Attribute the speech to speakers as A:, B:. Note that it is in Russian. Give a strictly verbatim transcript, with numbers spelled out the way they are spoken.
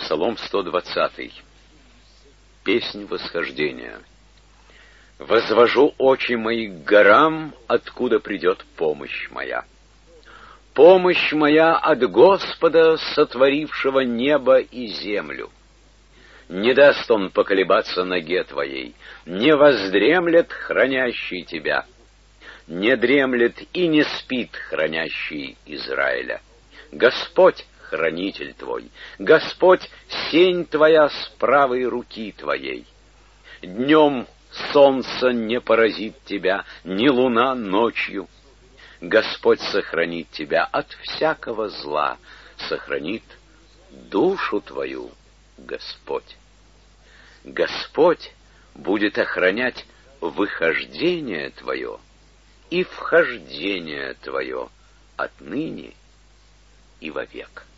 A: Псалом сто двадцатый. Песнь восхождения. «Возвожу очи мои к горам, откуда придет помощь моя. Помощь моя от Господа, сотворившего небо и землю. Не даст Он поколебаться ноге твоей, не воздремлет хранящий тебя, не дремлет и не спит хранящий Израиля. Господь — хранитель твой, Господь — сень твоя с правой руки твоей. Днем солнце не поразит тебя, ни луна ночью. Господь сохранит тебя от всякого зла, сохранит душу твою Господь. Господь будет охранять выхождение твое и вхождение твое отныне и вовек».